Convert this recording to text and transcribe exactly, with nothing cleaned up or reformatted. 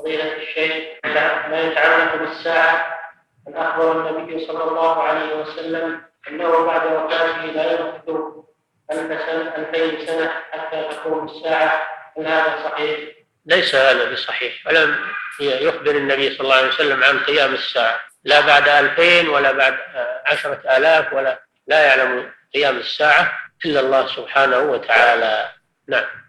فضيلة الشيخ ما يتعلق بالساعة. أخبر النبي صلى الله عليه وسلم أنه بعد وفاته لا يمكث ألف سنة ألفين سنة حتى تقوم الساعة، هل هذا صحيح؟ ليس هذا بصحيح، ولم يخبر النبي صلى الله عليه وسلم عن قيام الساعة لا بعد ألفين ولا بعد عشرة آلاف، ولا لا يعلم قيام الساعة إلا الله سبحانه وتعالى. نعم.